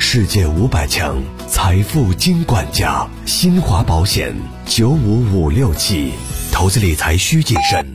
世界500强财富金管家，新华保险95567，投资理财需谨慎。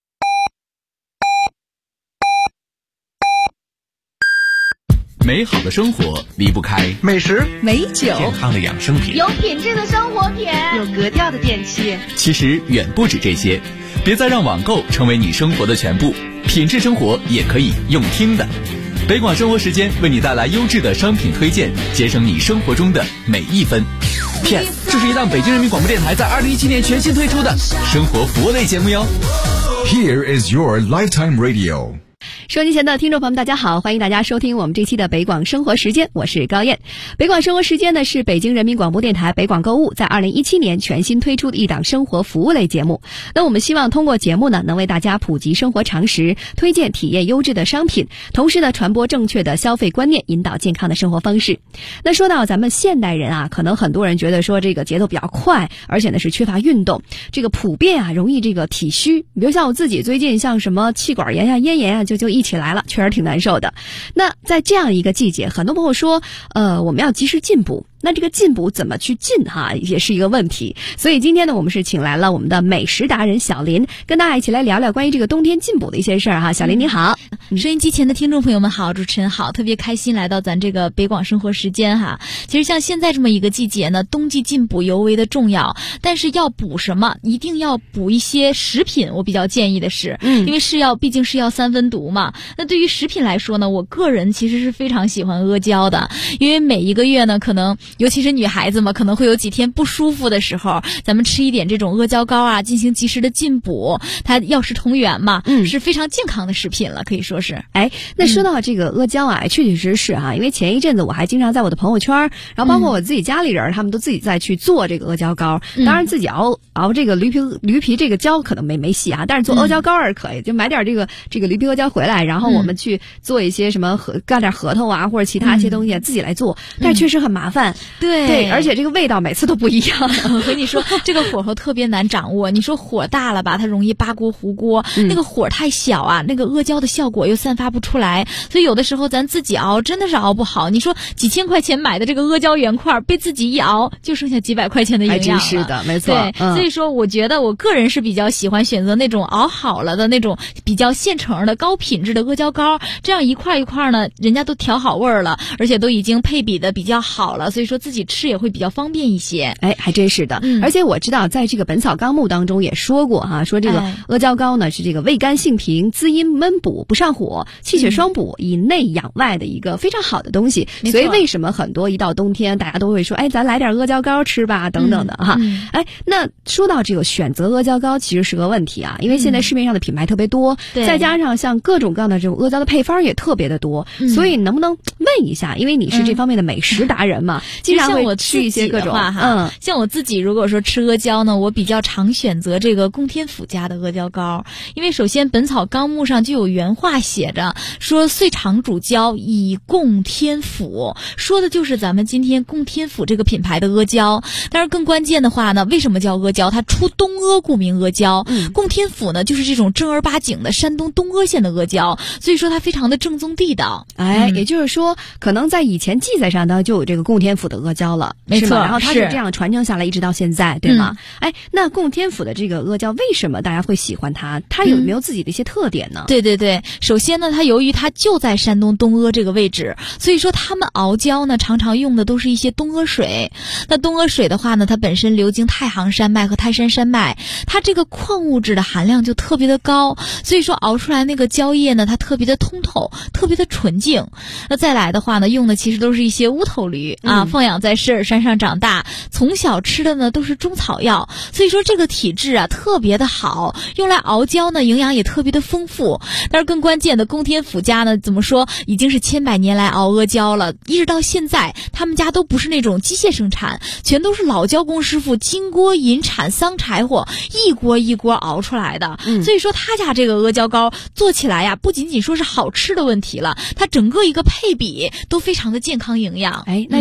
美好的生活离不开美食、 美酒、 健康的养生品， 有品质的生活品， 有格调的电器。 其实远不止这些，别再让网购成为你生活的全部，品质生活也可以用听的。北广生活时间为你带来优质的商品推荐，节省你生活中的每一分。P.S. 这是一档北京人民广播电台在2017年全新推出的生活服务类节目哟。 Here is your lifetime radio。 收音机前的听众朋友们，大家好，欢迎大家收听我们这期的北广生活时间，我是高燕。北广生活时间呢是北京人民广播电台北广购物在2017年全新推出的一档生活服务类节目。那我们希望通过节目呢，能为大家普及生活常识，推荐体验优质的商品，同时呢传播正确的消费观念，引导健康的生活方式。那说到咱们现代人啊，可能很多人觉得说这个节奏比较快，而且呢是缺乏运动，这个普遍啊容易这个体虚。比如像我自己最近像什么气管炎呀、咽炎啊，就一起来了，确实挺难受的。那在这样一个季节，很多朋友说我们要及时进补，那这个进补怎么去进哈，也是一个问题。所以今天呢，我们是请来了我们的美食达人小林，跟大家一起来聊聊关于这个冬天进补的一些事儿哈。小林你好。 收音机前的听众朋友们好，主持人好，特别开心来到咱这个北广生活时间哈。其实像现在这么一个季节呢，冬季进补尤为的重要，但是要补什么，一定要补一些食品，我比较建议的是，因为毕竟是药三分毒嘛。那对于食品来说呢，我个人其实是非常喜欢阿胶的，因为每一个月呢，可能尤其是女孩子嘛，可能会有几天不舒服的时候，咱们吃一点这种阿胶膏啊，进行及时的进补，它药食同源嘛，是非常健康的食品了，可以说是。 那说到这个阿胶啊，确确实实哈，因为前一阵子我还经常在我的朋友圈，然后包括我自己家里人，他们都自己在去做这个阿胶膏。当然自己熬这个驴皮这个胶可能没戏啊，但是做阿胶膏是可以，就买点这个驴皮阿胶回来，然后我们去做一些什么干点核桃啊或者其他一些东西自己来做，但是确实很麻烦。对，而且这个味道每次都不一样。 我跟你说，这个火候特别难掌握。你说火大了吧，它容易扒锅糊锅；那个火太小啊，那个阿胶的效果又散发不出来。所以有的时候咱自己熬真的是熬不好。你说几千块钱买的这个阿胶原块，被自己一熬就剩下几百块钱的营养了。 真是的，没错。 对，所以说我觉得我个人是比较喜欢选择那种熬好了的那种比较现成的高品质的阿胶膏，这样一块一块呢，人家都调好味儿了，而且都已经配比的比较好了，所以说自己吃也会比较方便一些。 还真是的。而且我知道在这个《本草纲目》当中也说过哈，说这个阿胶膏呢是这个味甘性平、滋阴焖补、不上火、气血双补、以内养外的一个非常好的东西。所以为什么很多一到冬天大家都会说咱来点阿胶膏吃吧等等的哈。那说到这个选择阿胶膏其实是个问题啊，因为现在市面上的品牌特别多，再加上像各种各样的这种阿胶的配方也特别的多，所以能不能问一下，因为你是这方面的美食达人嘛，经常会吃一些各种像我自己如果说吃阿胶呢，我比较常选择这个供天府家的阿胶膏，因为首先《本草纲目》上就有原话写着说岁长主胶以供天府，说的就是咱们今天供天府这个品牌的阿胶。但是更关键的话呢，为什么叫阿胶？它出东阿，故名阿胶。供天府呢就是这种正儿八经的山东东阿县的阿胶，所以说它非常的正宗地道。 也就是说可能在以前记载上呢就有这个供天府的阿胶了， 没错， 然后它是这样传承下来一直到现在，对吗？那供天府的这个阿胶为什么大家会喜欢它？它有没有自己的一些特点呢？ 对，首先呢，它由于它就在山东东阿这个位置，所以说他们熬胶呢常常用的都是一些东阿水。那东阿水的话呢，它本身流经太行山脉和泰山山脉，它这个矿物质的含量就特别的高，所以说熬出来那个胶液呢，它特别的通透，特别的纯净。那再来的话呢，用的其实都是一些乌头驴放养在狮儿山上长大，从小吃的呢都是中草药，所以说这个体质啊特别的好，用来熬胶呢营养也特别的丰富。但是更关键的，供天府家呢怎么说，已经是千百年来熬阿胶了，一直到现在他们家都不是那种机械生产，全都是老胶工师傅金锅银铲桑柴火一锅一锅熬出来的。所以说他家这个阿胶膏做起来呀，不仅仅说是好吃的问题了，它整个一个配比都非常的健康营养。 那这样这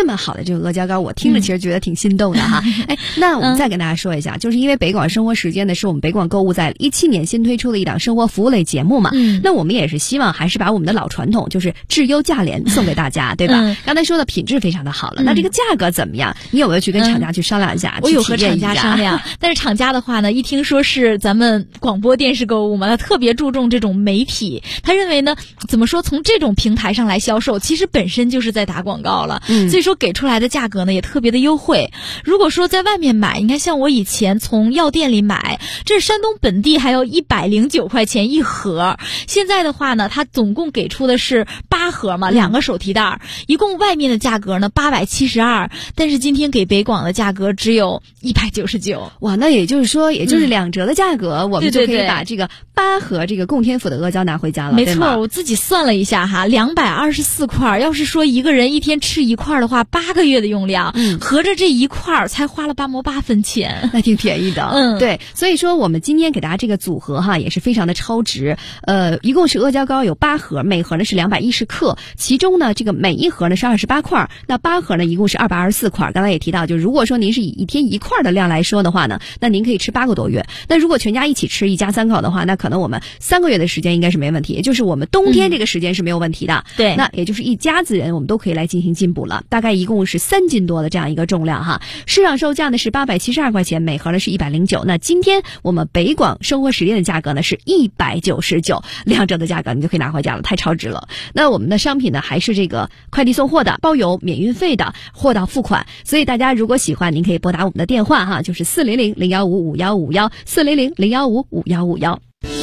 这么好的这个阿胶糕，我听着其实觉得挺心动的哈。那我们再跟大家说一下，就是因为北广生活时间呢，是我们北广购物在17年新推出的一档生活服务类节目嘛。那我们也是希望还是把我们的老传统，就是质优价廉送给大家，对吧？刚才说的品质非常的好了，那这个价格怎么样？你有没有去跟厂家去商量一下？ 我有和厂家商量，但是厂家的话呢，一听说是咱们广播电视购物嘛，他特别注重这种媒体，他认为呢，怎么说，从这种平台上来销售，其实本身就是在打广告了，所以说给出来的价格呢也特别的优惠。如果说在外面买，你看像我以前从药店里买，这山东本地还要109块钱一盒，现在的话呢，它总共给出的是8盒嘛，2个手提袋，一共外面的价格呢872，但是今天给北广的价格只有199。 哇，那也就是说，也就是2折的价格，我们就可以把这个8盒这个供天府的阿胶拿回家了， 没错，我自己算了一下哈，224块，要是说一个人一天吃1块的话，8个月的用量，合着这1块才花了8毛8分钱， 那挺便宜的。对，所以说我们今天给大家这个组合哈，也是非常的超值。一共是阿胶糕有8盒，每盒呢是210克，其中呢这个每一盒呢是28块，那8盒呢一共是224块。刚才也提到，就如果说您是以一天1块的量来说的话呢，那您可以吃8个多月。那如果全家一起吃，一家3口的话，那可能我们3个月的时间应该是没问题，也就是我们冬天这个时间是没有问题的。 对， 那也就是一家子人我们都可以来进行进补了，大概一共是3斤多的这样一个重量哈。市场售价呢是872块钱，每盒呢是109。那今天我们北广生活时间的价格呢是199，2折的价格你就可以拿回家了，太超值了。那我们的商品呢还是这个快递送货的，包邮免运费的，货到付款。所以大家如果喜欢，您可以拨打我们的电话哈，就是400-015-5151 400-015-5151。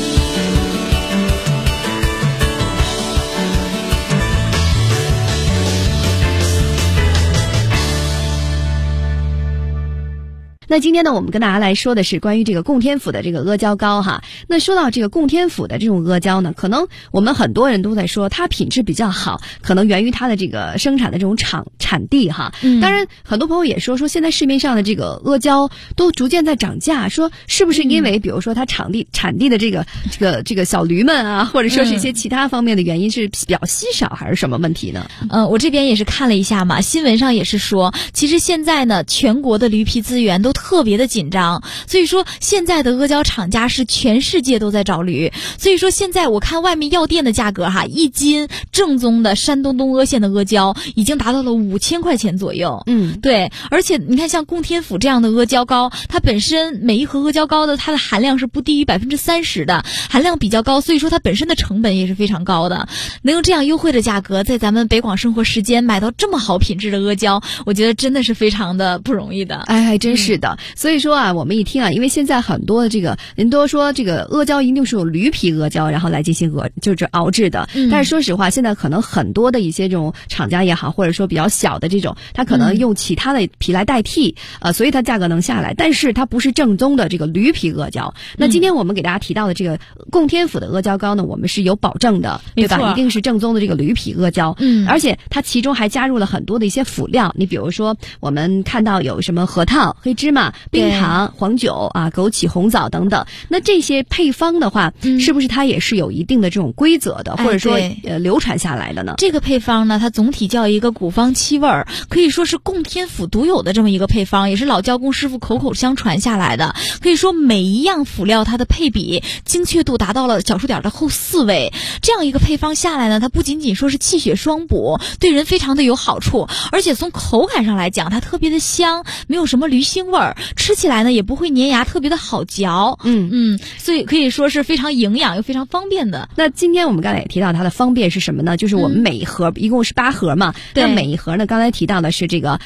那今天呢，我们跟大家来说的是关于这个供天府的这个阿胶糕哈。那说到这个供天府的这种阿胶呢，可能我们很多人都在说它品质比较好，可能源于它的这个生产的这种产地哈。当然，很多朋友也说现在市面上的这个阿胶都逐渐在涨价，说是不是因为比如说它产地的这个小驴们啊，或者说是一些其他方面的原因是比较稀少，还是什么问题呢？ 我这边也是看了一下嘛，新闻上也是说，其实现在呢，全国的驴皮资源都特别的紧张，所以说现在的阿胶厂家是全世界都在找驴，所以说现在我看外面药店的价格哈，1斤正宗的山东东阿县的阿胶已经达到了5000块钱左右。对，而且你看像供天府这样的阿胶糕，它本身每一盒阿胶糕的它的含量是不低于30%的，含量比较高，所以说它本身的成本也是非常高的。能用这样优惠的价格在咱们北广生活时间买到这么好品质的阿胶，我觉得真的是非常的不容易的。 哎，还真是的。所以说啊，我们一听啊，因为现在很多的这个人都说这个阿胶一定是用驴皮阿胶然后来进行就是熬制的，但是说实话，现在可能很多的一些这种厂家也好，或者说比较小的这种，它可能用其他的皮来代替，所以它价格能下来，但是它不是正宗的这个驴皮阿胶。那今天我们给大家提到的这个供天府的阿胶糕呢，我们是有保证的，对吧？一定是正宗的这个驴皮阿胶，而且它其中还加入了很多的一些辅料，你比如说我们看到有什么核桃、黑芝麻、冰糖、黄酒啊、枸杞、红枣等等。那这些配方的话，是不是它也是有一定的这种规则的，或者说流传下来的呢？ 这个配方呢，它总体叫一个古方七味儿，可以说是供天府独有的这么一个配方，也是老胶工师傅口口相传下来的。可以说每一样辅料它的配比精确度达到了小数点的后4位。这样一个配方下来呢，它不仅仅说是气血双补，对人非常的有好处，而且从口感上来讲，它特别的香，没有什么驴腥味儿，吃起来呢也不会粘牙，特别的好嚼。所以可以说是非常营养又非常方便的。 那今天我们刚才也提到它的方便是什么呢？就是我们每一盒一共是8盒嘛，那每一盒呢，刚才提到的是这个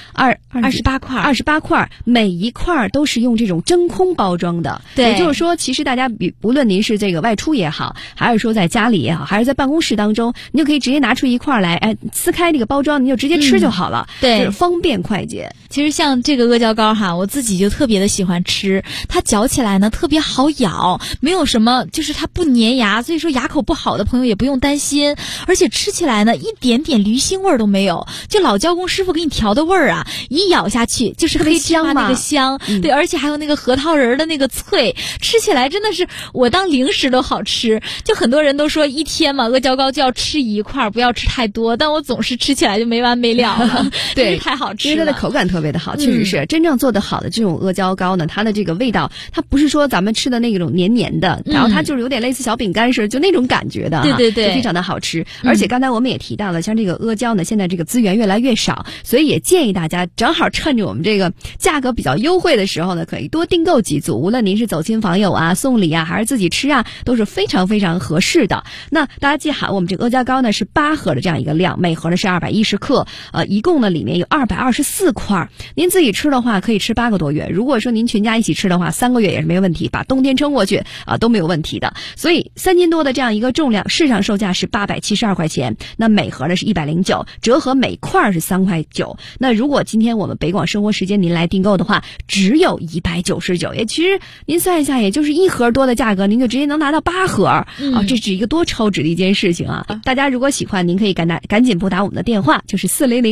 28块，每一块都是用这种真空包装的。 对， 也就是说，其实大家无论您是这个外出也好，还是说在家里也好，还是在办公室当中，你就可以直接拿出一块来，撕开这个包装，你就直接吃就好了。 对， 就是方便快捷。 其实像这个阿胶糕哈，我自己己就特别的喜欢吃，它嚼起来呢特别好咬，没有什么就是它不粘牙，所以说牙口不好的朋友也不用担心。而且吃起来呢一点点驴腥味都没有，就老交工师傅给你调的味儿啊，一咬下去就是黑芝麻那个香，对，而且还有那个核桃仁的那个脆，吃起来真的是我当零食都好吃。就很多人都说一天嘛阿胶糕就要吃一块，不要吃太多，但我总是吃起来就没完没了了对， 太好吃了， 因为它的口感特别的好，确实是真正做得好的这种阿胶糕呢，它的这个味道，它不是说咱们吃的那种黏黏的，然后它就是有点类似小饼干似的，就那种感觉的， 对对对， 就非常的好吃。而且刚才我们也提到了，像这个阿胶呢，现在这个资源越来越少，所以也建议大家正好趁着我们这个价格比较优惠的时候呢，可以多订购几组，无论您是走亲访友啊、送礼啊，还是自己吃啊，都是非常非常合适的。那大家记好，我们这个阿胶糕呢是8盒的这样一个量，每盒呢是210克，一共呢里面有224块。您自己吃的话可以吃8个多月，如果说您全家一起吃的话，3个月也是没问题，把冬天撑过去都没有问题的。所以3斤多的这样一个重量，市场售价是872块钱，那每盒呢是109，折合每块是3块9。那如果今天我们北广生活时间您来订购的话，只有199，也其实您算一下，也就是1盒多的价格，您就直接能拿到8盒这是一个多超值的一件事情啊！大家如果喜欢，您可以赶紧拨打我们的电话，就是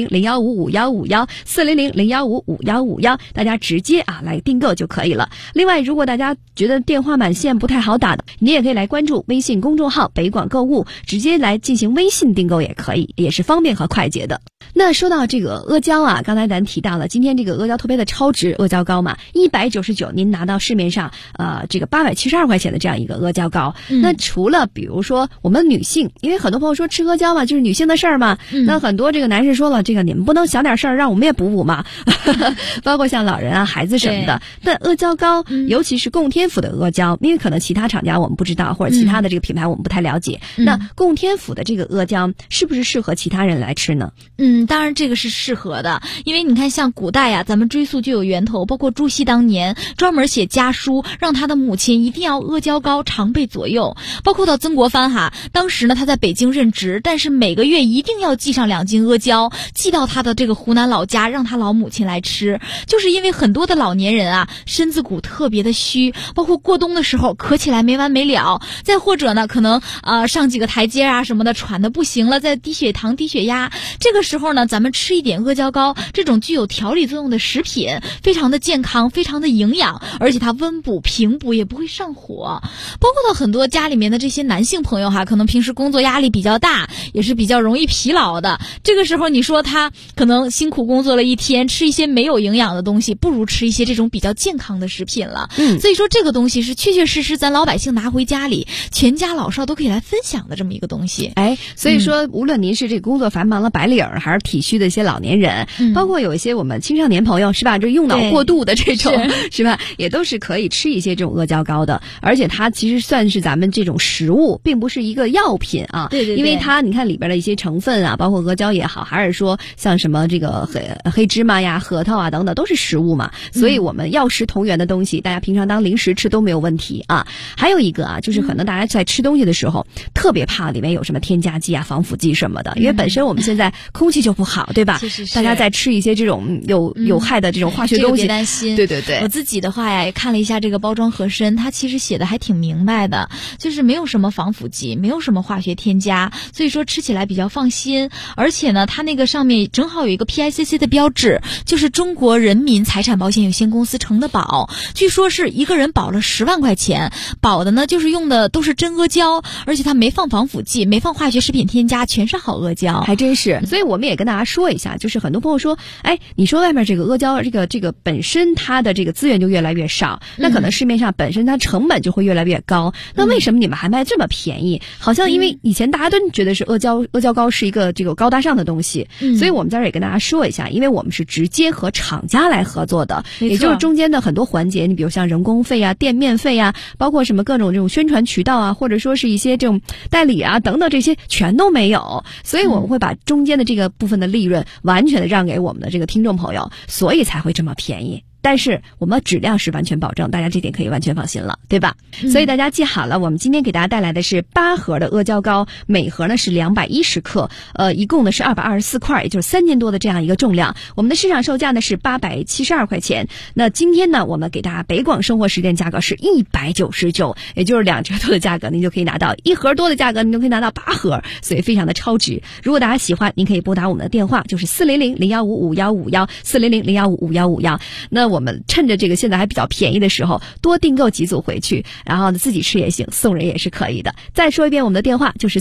400-015-5151，400-015-5151，大家直接来订购就可以了。另外，如果大家觉得电话满线不太好打的，您也可以来关注微信公众号北广购物，直接来进行微信订购也可以，也是方便和快捷的。那说到这个阿胶啊，刚才咱提到了，今天这个阿胶特别的超值阿胶糕嘛，199您拿到市面上这个872块钱的这样一个阿胶糕。那除了比如说我们女性，因为很多朋友说吃阿胶嘛就是女性的事儿嘛，那很多这个男士说了，这个你们不能小点事儿让我们也补嘛包括像老人啊、孩子什么的。但阿胶糕，尤其是供天府的阿胶，因为可能其他厂家我们不知道，或者其他的这个品牌我们不太了解，那供天府的这个阿胶是不是适合其他人来吃呢？ 当然这个是适合的，因为你看像古代咱们追溯就有源头，包括朱熹当年专门写家书，让他的母亲一定要阿胶糕常备左右，包括到曾国藩当时呢他在北京任职，但是每个月一定要寄上2斤阿胶，寄到他的这个湖南老家，让他老母亲来吃，就是因为很多的老年人身子骨特别的虚，包括过冬的时候咳起来没完没了，再或者呢可能上几个台阶什么的喘得不行了，在低血糖低血压，这个时候呢咱们吃一点阿胶糕，这种具有调理作用的食品非常的健康，非常的营养，而且它温补平补，也不会上火。包括到很多家里面的这些男性朋友可能平时工作压力比较大，也是比较容易疲劳的，这个时候你说他可能辛苦工作了一天，吃一些没有营养的东西，不如吃一些这种比较健康的食品了。所以说这个东西是确确实实咱老百姓拿回家里，全家老少都可以来分享的这么一个东西。 所以说无论您是这个工作繁忙的白领还是体虚的一些老年人，包括有一些我们青少年朋友是吧，就用脑过度的这种是吧，也都是可以吃一些这种阿胶糕的。而且它其实算是咱们这种食物，并不是一个药品对， 因为它你看里边的一些成分包括阿胶也好，还是说像什么这个黑芝麻呀、核桃等等，都是食物嘛，所以我们药食同源的东西，大家平常当零食吃都没有问题还有一个就是可能大家在吃东西的时候特别怕里面有什么添加剂防腐剂什么的，因为本身我们现在空气就不好，对吧？大家在吃一些这种有害的这种化学东西， 别担心。 对， 我自己的话也看了一下这个包装盒身，它其实写的还挺明白的，就是没有什么防腐剂，没有什么化学添加，所以说吃起来比较放心。而且呢它那个上面正好有一个 PICC 的标志，就是中国人民财产保险有限公司承的保，据说是一个人保了10万块钱，保的呢就是用的都是真阿胶，而且它没放防腐剂，没放化学食品添加，全是好阿胶， 还真是。所以我们也跟大家说一下，就是很多朋友说你说外面这个阿胶这个本身它的这个资源就越来越少，那可能市面上本身它成本就会越来越高，那为什么你们还卖这么便宜？好像因为以前大家都觉得是阿胶糕是一个这个高大上的东西，所以我们在这儿也跟大家说一下，因为我们是直接和厂家来合作的，也就是中间的很多环节，你比如像人工费店面费包括什么各种这种宣传渠道或者说是一些这种代理等等，这些全都没有，所以我们会把中间的这个部分的利润完全的让给我们的这个听众朋友，所以才会这么便宜。 但是我们质量是完全保证，大家这点可以完全放心了，对吧？所以大家记好了，我们今天给大家带来的是8盒的阿胶糕，每盒呢是210克，一共呢是224块，也就是3斤多的这样一个重量。我们的市场售价呢是872块钱。那今天呢，我们给大家北广生活时间价格是199，也就是2折多的价格，您就可以拿到1盒多的价格，您就可以拿到8盒，所以非常的超值。如果大家喜欢，您可以拨打我们的电话，就是400-015-5151，400-015-5151。那我们趁着这个现在还比较便宜的时候，多订购几组回去，然后呢自己吃也行，送人也是可以的。再说一遍我们的电话，就是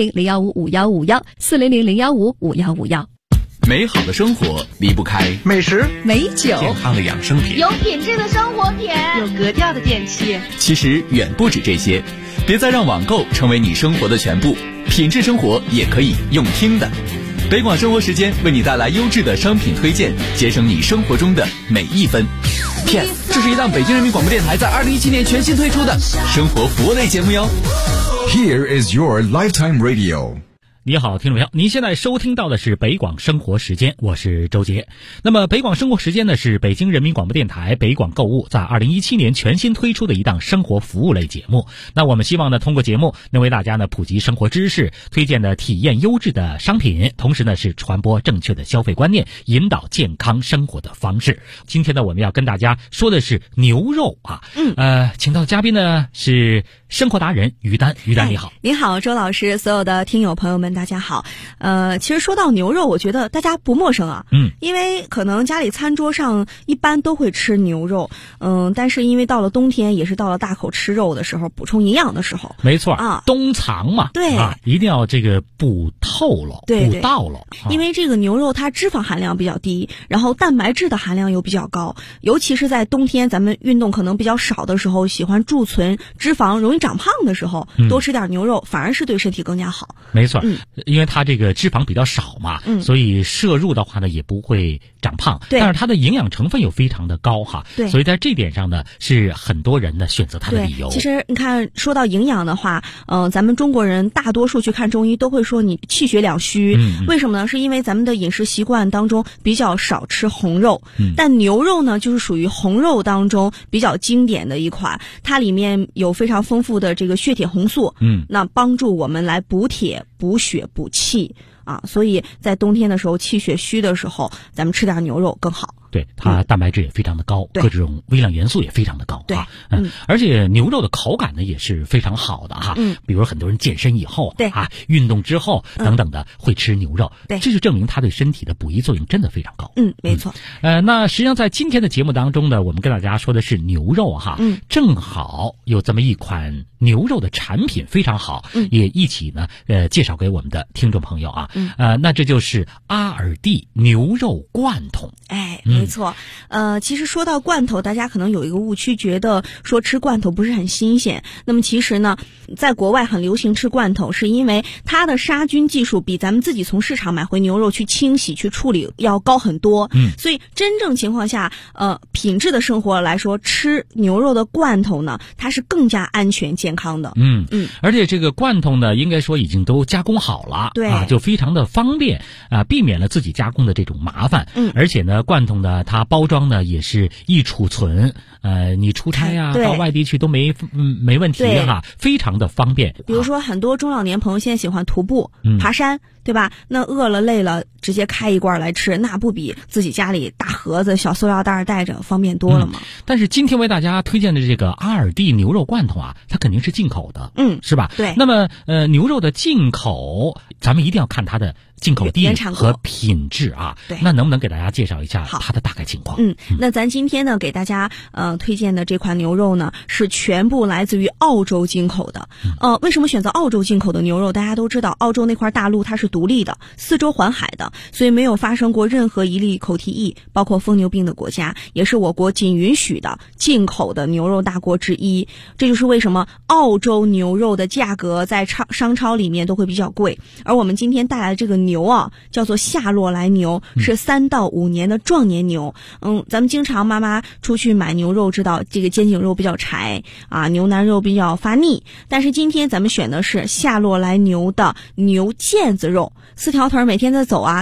400-015-5151，400-015-5151。 美好的生活离不开美食、 美酒、 健康的养生品， 有品质的生活品，有格调的电器。 其实远不止这些，别再让网购成为你生活的全部，品质生活也可以用听的。北广生活时间为你带来优质的商品推荐，节省你生活中的每一分。骗，这是一档北京人民广播电台在2017年全新推出的生活服务类节目哟。 Here is your lifetime radio. 你好，听众朋友，您现在收听到的是北广生活时间，我是周杰。那么北广生活时间呢，是北京人民广播电台北广购物在2017年全新推出的一档生活服务类节目。那我们希望呢，通过节目能为大家呢普及生活知识，推荐的体验优质的商品，同时呢是传播正确的消费观念，引导健康生活的方式。今天呢，我们要跟大家说的是牛肉啊。请到的嘉宾呢是生活达人于丹。于丹你好。 您好，周老师，所有的听友朋友们大家好。其实说到牛肉，我觉得大家不陌生啊。因为可能家里餐桌上一般都会吃牛肉。但是因为到了冬天，也是到了大口吃肉的时候，补充营养的时候。 没错啊， 冬藏嘛， 对啊，一定要这个补透了， 对补到了。 因为这个牛肉它脂肪含量比较低，然后蛋白质的含量又比较高，尤其是在冬天咱们运动可能比较少的时候，喜欢贮存脂肪容易长胖的时候，多吃点牛肉反而是对身体更加好。 没错，因为它这个脂肪比较少嘛，所以摄入的话呢也不会长胖， 对， 但是它的营养成分又非常的高哈， 对， 所以在这点上呢是很多人呢选择它的理由。 其实你看，说到营养的话，咱们中国人大多数去看中医都会说你气血两虚，为什么呢？是因为咱们的饮食习惯当中比较少吃红肉，但牛肉呢就是属于红肉当中比较经典的一款，它里面有非常丰富的这个血铁红素，那帮助我们来补铁、补血、补气啊，所以在冬天的时候气血虚的时候，咱们吃点牛肉更好。 对，它蛋白质也非常的高，各种微量元素也非常的高啊。而且牛肉的口感呢也是非常好的哈。比如很多人健身以后啊，运动之后等等的会吃牛肉，这就证明它对身体的补益作用真的非常高。 没错。 那实际上在今天的节目当中呢，我们跟大家说的是牛肉哈，正好有这么一款牛肉的产品非常好，也一起呢介绍给我们的听众朋友啊。那这就是阿尔蒂牛肉罐头。 没错。其实说到罐头，大家可能有一个误区，觉得说吃罐头不是很新鲜。那么其实呢，在国外很流行吃罐头，是因为它的杀菌技术比咱们自己从市场买回牛肉去清洗去处理要高很多。所以真正情况下，品质的生活来说，吃牛肉的罐头呢，它是更加安全健康的。 而且这个罐头呢，应该说已经都加工好了， 对啊，就非常的方便啊，避免了自己加工的这种麻烦。而且呢，罐头呢，它包装呢也是易储存，你出差呀，到外地去都没问题哈，非常的方便。 比如说很多中老年朋友现在喜欢徒步、爬山，对吧？那饿了累了，直接开一罐来吃，那不比自己家里大盒子、小塑料袋带着方便多了吗？ 但是今天为大家推荐的这个阿尔蒂牛肉罐头啊，它肯定是进口的，是吧？ 对。 那么牛肉的进口，咱们一定要看它的进口地和品质啊。 对。 那能不能给大家介绍一下它的大概情况？ 那咱今天呢，给大家推荐的这款牛肉呢，是全部来自于澳洲进口的。为什么选择澳洲进口的牛肉？大家都知道，澳洲那块大陆它是独立的，四周环海的，所以没有发生过任何一例口蹄疫，包括疯牛病的国家，也是我国仅允许的进口的牛肉大国之一。这就是为什么澳洲牛肉的价格在商超里面都会比较贵。而我们今天带来的这个牛啊，叫做夏洛来牛，是3到5年的壮年牛。咱们经常妈妈出去买牛肉，知道这个肩颈肉比较柴啊，牛腩肉比较发腻。但是今天咱们选的是夏洛来牛的牛腱子肉，4条腿每天在走啊，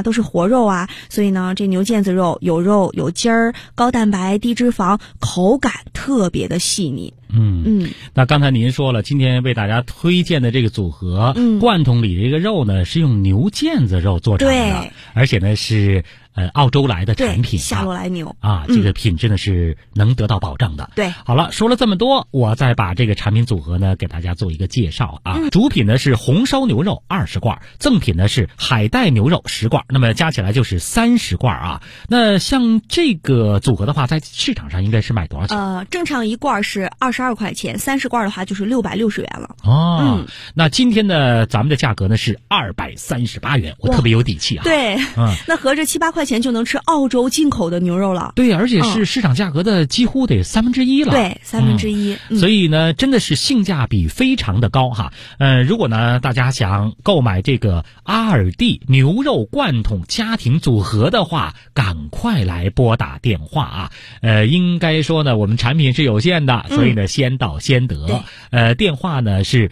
都是活肉啊，所以呢，这牛腱子肉有肉有筋儿，高蛋白低脂肪，口感特别的细腻。 那刚才您说了，今天为大家推荐的这个组合，罐头里这个肉呢是用牛腱子肉做成的，而且呢是澳洲来的产品， 夏洛来牛啊，这个品质呢是能得到保证的。 对， 好了，说了这么多，我再把这个产品组合呢给大家做一个介绍啊。主品呢是红烧牛肉20罐，赠品呢是海带牛肉10罐，那么加起来就是30罐啊。那像这个组合的话，在市场上应该是卖多少钱？ 正常一罐是22块钱，30罐的话就是660元了。 那今天呢，咱们的价格呢是238元，我特别有底气啊。 对，那合着7、8块钱就能吃澳洲进口的牛肉了。 对，而且是市场价格的几乎得1/3了。 对，1/3。 所以呢，真的是性价比非常的高哈。如果呢大家想购买这个阿尔蒂牛肉罐头家庭组合的话，赶快来拨打电话啊。应该说呢，我们产品是有限的，所以呢先到先得。电话呢是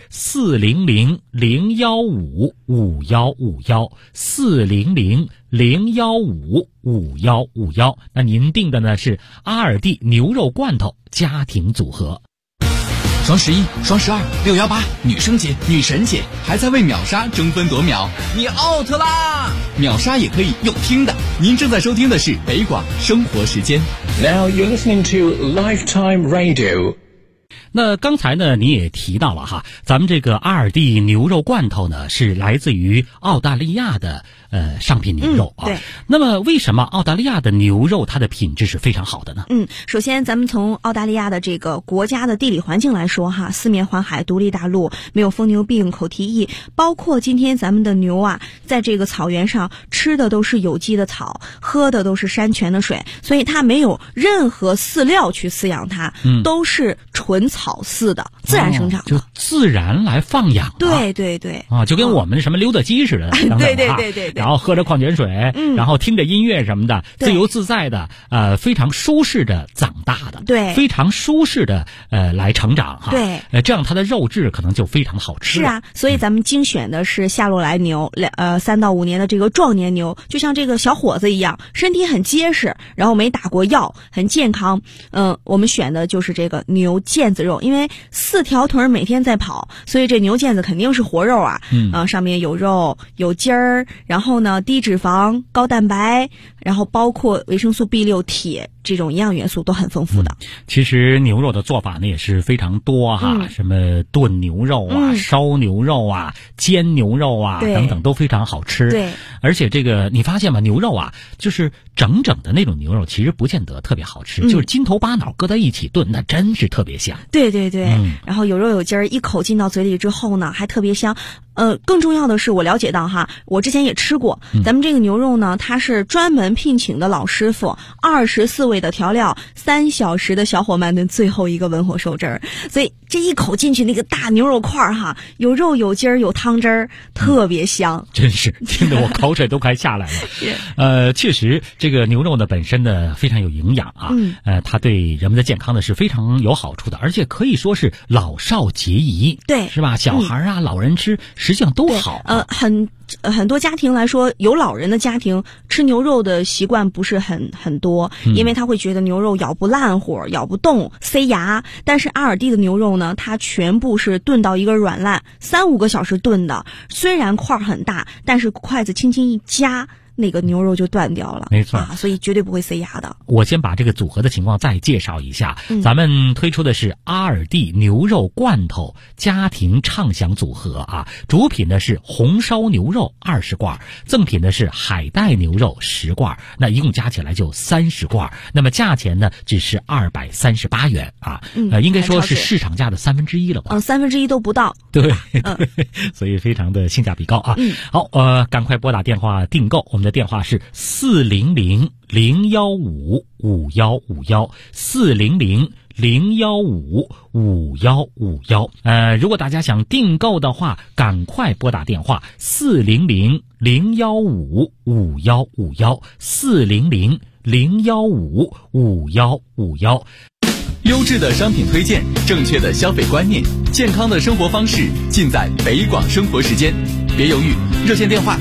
400-015-5151，400-015-5151。那您订的呢是阿尔蒂牛肉罐头家庭组合。 双11、双12、618，女生节、女神节，还在为秒杀争分夺秒，你 out 啦！秒杀也可以用听的。您正在收听的是北广生活时间。 Now you're listening to Lifetime Radio。 那刚才呢，你也提到了哈，咱们这个阿尔蒂牛肉罐头呢是来自于澳大利亚的上品牛肉啊。 对。 那么为什么澳大利亚的牛肉它的品质是非常好的呢？ 首先咱们从澳大利亚的这个国家的地理环境来说哈，四面环海，独立大陆，没有疯牛病、口蹄疫，包括今天咱们的牛啊，在这个草原上吃的都是有机的草，喝的都是山泉的水，所以它没有任何饲料去饲养它，都是纯草饲的，自然生长的， 就自然来放养。 对啊，就跟我们什么溜达鸡似的， 对， 然后喝着矿泉水，然后听着音乐什么的，自由自在的，非常舒适的长大的， 对， 非常舒适的来成长哈， 对， 这样它的肉质可能就非常好吃。 是啊，所以咱们精选的是夏洛来牛，3到5年的这个壮年牛，就像这个小伙子一样，身体很结实，然后没打过药，很健康。我们选的就是这个牛腱子肉，因为4条腿每天在跑，所以这牛腱子肯定是活肉啊。上面有肉有筋儿，然后呢低脂肪高蛋白，然后包括维生素 B6、铁这种营养元素都很丰富的。 其实牛肉的做法呢也是非常多哈，什么炖牛肉啊、烧牛肉啊、煎牛肉啊等等都非常好吃。 对， 而且这个你发现吗？牛肉啊，就是整整的那种牛肉，其实不见得特别好吃，就是筋头巴脑搁在一起炖，那真是特别香。 对，然后有肉有筋儿，一口进到嘴里之后呢，还特别香。更重要的是，我了解到哈，我之前也吃过，咱们这个牛肉呢，它是专门聘请的老师傅，24味的调料，3小时的小火慢炖，最后一个文火收汁儿，所以这一口进去那个大牛肉块儿哈，有肉有筋儿有汤汁儿，特别香。 真是听得我口水都快下来了。确实这个牛肉呢本身呢非常有营养啊，它对人们的健康呢是非常有好处的，而且可以说是老少皆宜， 对， 是吧？小孩啊、老人吃实际上都好。 很多家庭来说，有老人的家庭吃牛肉的习惯不是很多，因为他会觉得牛肉咬不烂乎、咬不动、塞牙。但是阿尔蒂的牛肉呢，它全部是炖到一个软烂，3-5个小时炖的，虽然块很大，但是筷子轻轻一夹，那个牛肉就断掉了， 没错所以绝对不会塞牙的。 我先把这个组合的情况再介绍一下，咱们推出的是阿尔蒂牛肉罐头家庭畅享组合啊，主品呢是红烧牛肉20罐，赠品呢是海带牛肉10罐，那一共加起来就30罐，那么价钱呢只是238元啊，应该说是市场价的1/3了吧 ？1/3都不到。 对，所以非常的性价比高啊。好，赶快拨打电话订购，我们的电话是400-015-5151，400-015-5151。如果大家想订购的话，赶快拨打电话400-015-5151，400-015-5151。 优质的商品推荐，正确的消费观念，健康的生活方式，尽在北广生活时间。别犹豫，热线电话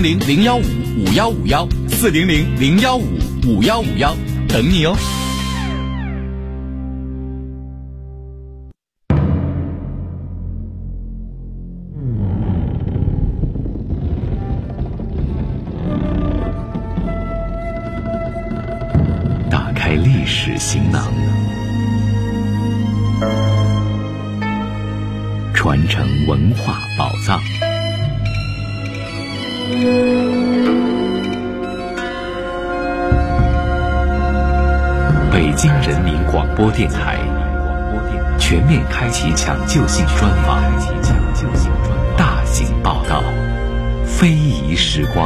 400-015-5151，400-015-5151，等你哦。 打开历史行囊，传承文化宝藏。北京人民广播电台全面开启抢救性专访，大型报道，非遗时光。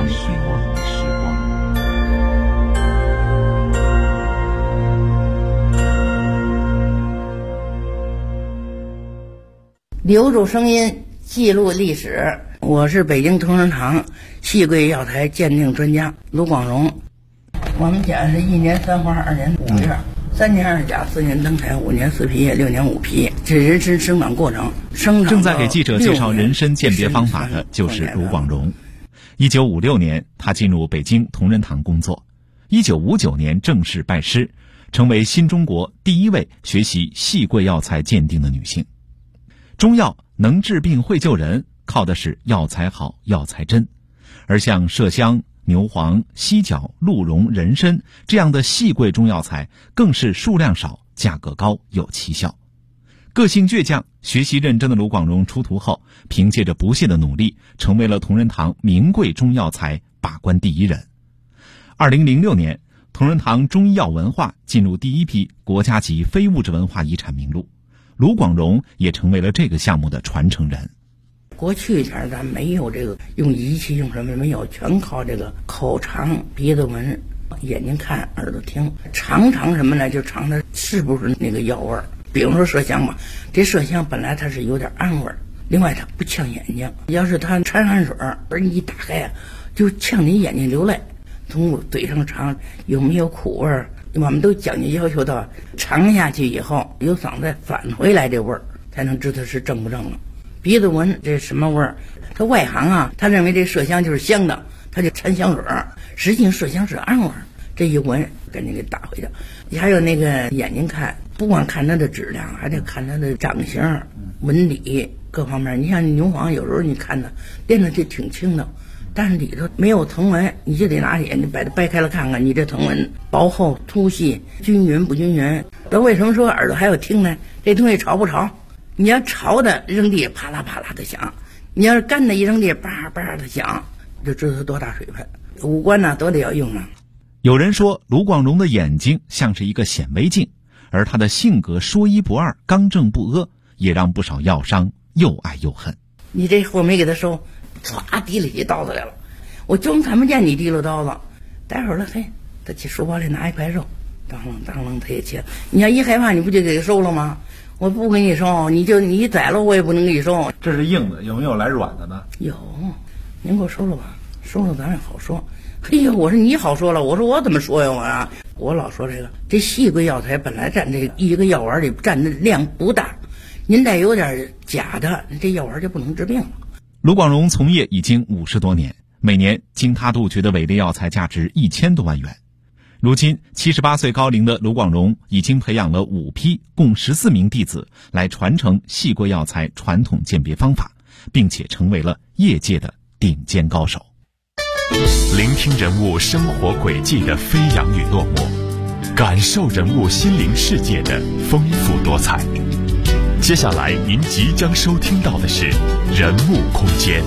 留住声音，记录历史。我是北京同仁堂细桂药材鉴定专家卢广荣。我们家是1年3花2年5月，3年2甲4年登产5年4皮叶6年5皮，这人参生长过程。 正在给记者介绍人参鉴别方法的就是卢广荣。1956年，他进入北京同仁堂工作。1959年正式拜师，成为新中国第一位学习细桂药材鉴定的女性。中药能治病会救人，靠的是药材好、药材真。而像麝香、牛黄、犀角、鹿茸、人参这样的细桂中药材，更是数量少、价格高、有奇效。个性倔强、学习认真的卢广荣出徒后，凭借着不懈的努力，成为了同仁堂名贵中药材把关第一人。2006年，同仁堂中医药文化进入第一批国家级非物质文化遗产名录。卢广荣也成为了这个项目的传承人。 过去前咱没有这个用仪器用什么没有，全靠这个口尝、鼻子闻、眼睛看、耳朵听，尝什么呢？就尝它是不是那个药味儿。比如说麝香吧，这麝香本来它是有点暗味儿，另外它不呛眼睛，要是它掺汗水而你一打开就呛你眼睛流泪。从嘴上尝有没有苦味儿，我们都讲究要求到尝下去以后由嗓子返回来这味儿，才能知道是正不正了。鼻子闻这什么味儿，他外行啊，他认为这麝香就是香的，他就掺香水儿，实际上麝香是暗味儿，这一闻赶紧给打回去。还有那个眼睛看，不光看它的质量，还得看它的长形、纹理各方面。你像牛黄，有时候你看它练的就挺轻的，但是里头没有藤纹，你就得拿眼睛把它掰开了看看，你这藤纹薄厚、粗细、均匀不均匀。那为什么说耳朵还有听呢？这东西潮不潮？你要潮的扔地啪啦啪啦的响，你要是干的一扔地叭叭的响，就知道它多大水分。五官呢都得要用啊。 有人说卢广荣的眼睛像是一个显微镜，而他的性格说一不二、刚正不阿，也让不少药商又爱又恨。 你这货没给他收，唰提了起刀子来了，我就看不见你提溜刀子。待会儿了，嘿，他去书包里拿一块肉，当啷当啷他也切。你要一害怕，你不就给他收了吗？我不给你收，你宰了我也不能给你收。 这是硬的，有没有来软的呢？ 有，您给我收了吧，收了咱也好说。哎呀，我说你好说了，我说我怎么说呀我老说这细桂药材本来占这一个药丸里占的量不大，您再有点假的，这药丸就不能治病了。 卢广荣从业已经50多年，每年经他杜绝的伪劣药材价值1000多万元。如今78岁高龄的卢广荣已经培养了5批共14名弟子来传承细桂药材传统鉴别方法，并且成为了业界的顶尖高手。 聆听人物生活轨迹的飞扬与落寞，感受人物心灵世界的丰富多彩。接下来您即将收听到的是人物空间。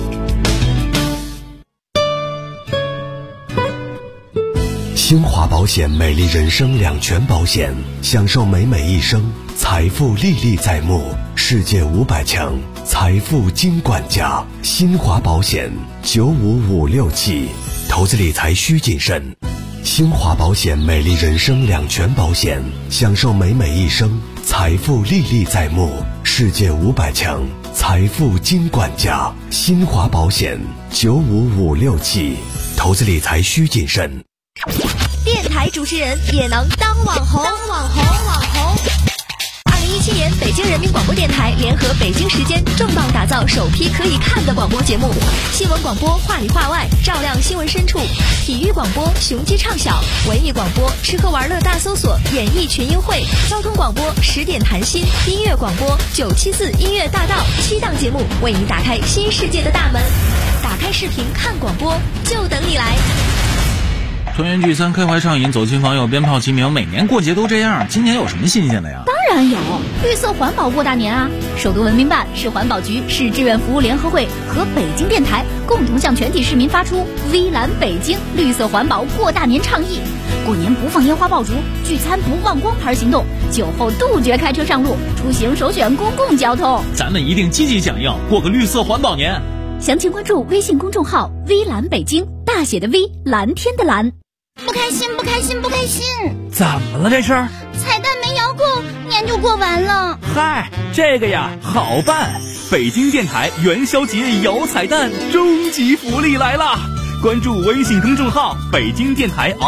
新华保险美丽人生两全保险，享受美一生，财富历历在目，世界500强，财富金管家。新华保险95567，投资理财需谨慎。新华保险美丽人生两全保险，享受美一生，财富历历在目，世界500强，财富金管家。新华保险95567，投资理财需谨慎。 电台主持人也能当网红。 2017年，北京人民广播电台联合北京时间重磅打造首批可以看的广播节目：新闻广播话里话外，照亮新闻深处；体育广播雄鸡唱晓；文艺广播吃喝玩乐大搜索，演艺群英会；交通广播10点谈心；音乐广播974音乐大道，7档节目为你打开新世界的大门。打开视频看广播，就等你来。 团圆聚餐，开怀畅饮，走亲访友，鞭炮齐鸣，每年过节都这样，今年有什么新鲜的呀？ 当然有，绿色环保过大年啊！首都文明办、市环保局、市志愿服务联合会和北京电台共同向全体市民发出微蓝北京绿色环保过大年倡议。过年不放烟花爆竹，聚餐不忘光牌行动，酒后杜绝开车上路，出行首选公共交通。 咱们一定积极响应，过个绿色环保年。 详情关注微信公众号微蓝北京，大写的 V， 蓝天的蓝。 不开心，不开心，不开心！ 怎么了这是？ 彩蛋没摇够，年就过完了。 嗨，这个呀好办，北京电台元宵节摇彩蛋终极福利来了！关注微信公众号北京电台